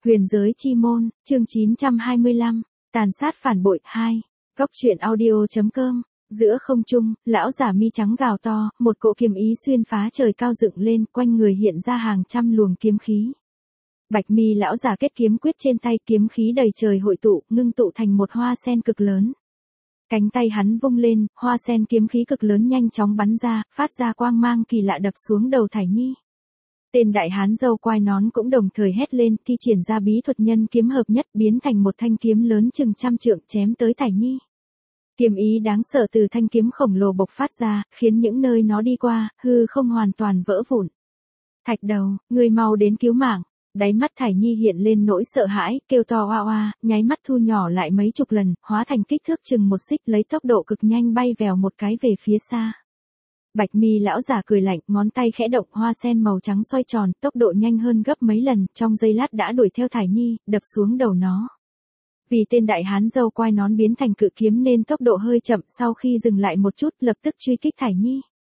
Huyền giới chi môn, chương 925, tàn sát phản bội 2. Góc truyện audio.com. Giữa không trung, lão giả mi trắng gào to, một cỗ kiếm ý xuyên phá trời cao dựng lên, quanh người hiện ra hàng trăm luồng kiếm khí. Bạch mi lão giả kết kiếm quyết trên tay, kiếm khí đầy trời hội tụ, ngưng tụ thành một hoa sen cực lớn. Cánh tay hắn vung lên, hoa sen kiếm khí cực lớn nhanh chóng bắn ra, phát ra quang mang kỳ lạ đập xuống đầu Thải Nhi. Tên đại hán râu quai nón cũng đồng thời hét lên, thi triển ra bí thuật nhân kiếm hợp nhất, biến thành một thanh kiếm lớn chừng trăm trượng chém tới Thải Nhi. Kiếm ý đáng sợ từ thanh kiếm khổng lồ bộc phát ra, khiến những nơi nó đi qua, hư không hoàn toàn vỡ vụn. Thạch đầu, người mau đến cứu mạng. Đáy mắt Thải Nhi hiện lên nỗi sợ hãi, kêu to oa oa, nháy mắt thu nhỏ lại mấy chục lần, hóa thành kích thước chừng một xích, lấy tốc độ cực nhanh bay vèo một cái về phía xa. Bạch mi lão giả cười lạnh, ngón tay khẽ động, hoa sen màu trắng xoay tròn, tốc độ nhanh hơn gấp mấy lần, trong giây lát đã đuổi theo Thải Nhi, đập xuống đầu nó. Vì tên đại hán râu quai nón biến thành cự kiếm nên tốc độ hơi chậm, sau khi dừng lại một chút, lập tức truy kích Thải Nhi.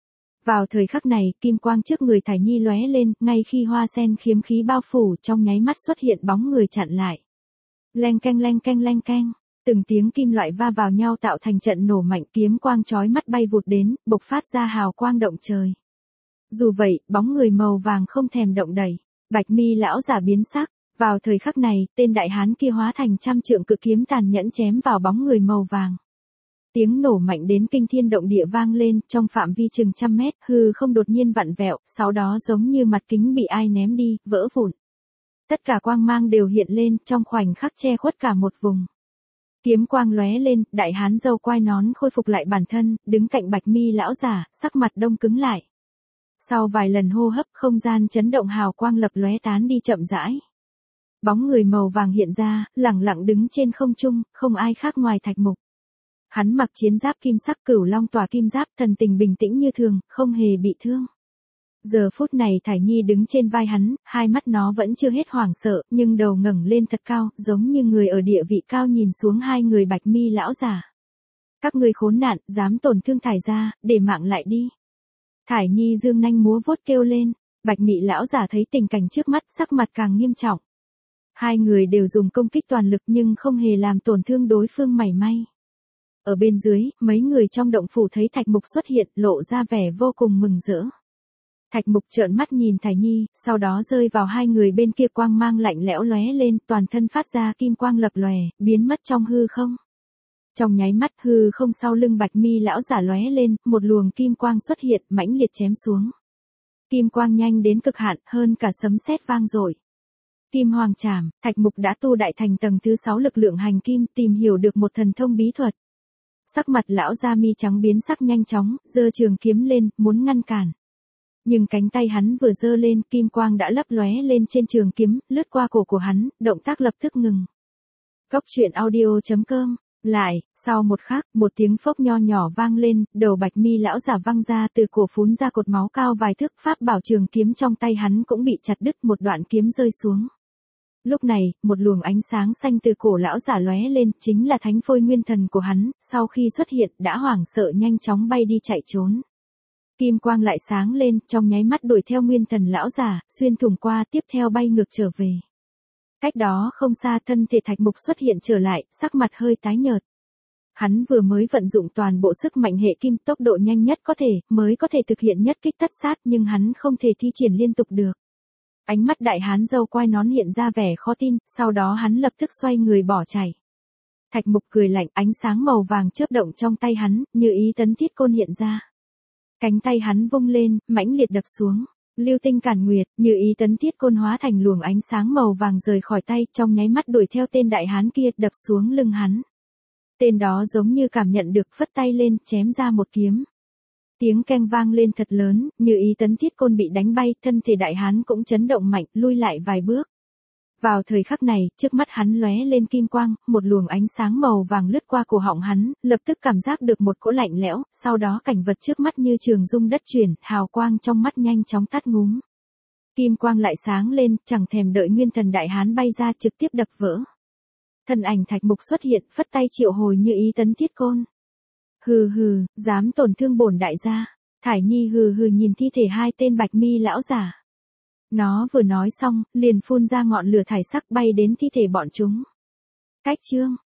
Vào thời khắc này, kim quang trước người Thải Nhi lóe lên, ngay khi hoa sen kiếm khí bao phủ, trong nháy mắt xuất hiện bóng người chặn lại. Leng keng leng keng leng keng, từng tiếng kim loại va vào nhau tạo thành trận nổ mạnh, kiếm quang chói mắt bay vụt đến, bộc phát ra hào quang động trời. Dù vậy, bóng người màu vàng không thèm động đậy. Bạch mi lão giả biến sắc. Vào thời khắc này, tên đại hán kia hóa thành trăm trượng cự kiếm tàn nhẫn chém vào bóng người màu vàng. Tiếng nổ mạnh đến kinh thiên động địa vang lên, trong phạm vi chừng trăm mét, hư không đột nhiên vặn vẹo, sau đó giống như mặt kính bị ai ném đi, vỡ vụn. Tất cả quang mang đều hiện lên, trong khoảnh khắc che khuất cả một vùng. Kiếm quang lóe lên, đại hán râu quai nón khôi phục lại bản thân, đứng cạnh Bạch mi lão giả, sắc mặt đông cứng lại. Sau vài lần hô hấp, không gian chấn động, hào quang lập lóe tán đi chậm rãi. Bóng người màu vàng hiện ra, lẳng lặng đứng trên không trung, không ai khác ngoài Thạch Mục. Hắn mặc chiến giáp kim sắc, cửu long tỏa kim giáp, thần tình bình tĩnh như thường, không hề bị thương. Giờ phút này Thải Nhi đứng trên vai hắn, hai mắt nó vẫn chưa hết hoảng sợ, nhưng đầu ngẩng lên thật cao, giống như người ở địa vị cao nhìn xuống hai người Bạch mi lão giả. Các ngươi khốn nạn, dám tổn thương Thải gia, để mạng lại đi. Thải Nhi dương nanh múa vuốt kêu lên. Bạch mi lão giả thấy tình cảnh trước mắt, sắc mặt càng nghiêm trọng. Hai người đều dùng công kích toàn lực nhưng không hề làm tổn thương đối phương mảy may. Ở bên dưới, mấy người trong động phủ thấy Thạch Mục xuất hiện, lộ ra vẻ vô cùng mừng rỡ. Thạch Mục trợn mắt nhìn Thải Nhi, sau đó rơi vào hai người bên kia, quang mang lạnh lẽo lóe lên, toàn thân phát ra kim quang lập lòe, biến mất trong hư không. Trong nháy mắt, hư không sau lưng Bạch mi lão giả lóe lên, một luồng kim quang xuất hiện, mãnh liệt chém xuống. Kim quang nhanh đến cực hạn, hơn cả sấm sét vang dội. Kim Hoàng Trảm, Thạch Mục đã tu đại thành tầng thứ 6 lực lượng hành kim, tìm hiểu được một thần thông bí thuật. Sắc mặt lão da mi trắng biến sắc nhanh chóng, giơ trường kiếm lên, muốn ngăn cản. Nhưng cánh tay hắn vừa giơ lên, kim quang đã lấp lóe lên trên trường kiếm, lướt qua cổ của hắn, động tác lập tức ngừng. Góc truyện audio.com. Lại, sau một khắc, một tiếng phốc nho nhỏ vang lên, đầu Bạch mi lão giả văng ra, từ cổ phún ra cột máu cao vài thước, pháp bảo trường kiếm trong tay hắn cũng bị chặt đứt, một đoạn kiếm rơi xuống. Lúc này, một luồng ánh sáng xanh từ cổ lão giả lóe lên, chính là thánh phôi nguyên thần của hắn, sau khi xuất hiện, đã hoảng sợ nhanh chóng bay đi chạy trốn. Kim quang lại sáng lên, trong nháy mắt đuổi theo nguyên thần lão giả, xuyên thủng qua, tiếp theo bay ngược trở về. Cách đó không xa, thân thể Thạch Mục xuất hiện trở lại, sắc mặt hơi tái nhợt. Hắn vừa mới vận dụng toàn bộ sức mạnh hệ kim, tốc độ nhanh nhất có thể, mới có thể thực hiện nhất kích tất sát, nhưng hắn không thể thi triển liên tục được. Ánh mắt đại hán râu quai nón hiện ra vẻ khó tin, sau đó hắn lập tức xoay người bỏ chạy. Thạch Mục cười lạnh, ánh sáng màu vàng chớp động trong tay hắn, như ý tấn thiết côn hiện ra. Cánh tay hắn vung lên, mãnh liệt đập xuống. Lưu tinh cản nguyệt, như ý tấn thiết côn hóa thành luồng ánh sáng màu vàng rời khỏi tay, trong nháy mắt đuổi theo tên đại hán kia, đập xuống lưng hắn. Tên đó giống như cảm nhận được, phất tay lên, chém ra một kiếm. Tiếng keng vang lên thật lớn, như ý tấn thiết côn bị đánh bay, thân thể đại hán cũng chấn động mạnh, lui lại vài bước. Vào thời khắc này, trước mắt hắn lóe lên kim quang, một luồng ánh sáng màu vàng lướt qua cổ họng hắn, lập tức cảm giác được một cỗ lạnh lẽo, sau đó cảnh vật trước mắt như trường rung đất chuyển, hào quang trong mắt nhanh chóng tắt ngúm. Kim quang lại sáng lên, chẳng thèm đợi nguyên thần đại hán bay ra, trực tiếp đập vỡ. Thân ảnh Thạch Mục xuất hiện, phất tay triệu hồi như ý tấn thiết côn. Hừ hừ, dám tổn thương bổn đại gia. Thải Nhi hừ hừ nhìn thi thể hai tên Bạch mi lão giả. Nó vừa nói xong, liền phun ra ngọn lửa thải sắc bay đến thi thể bọn chúng. Cách chương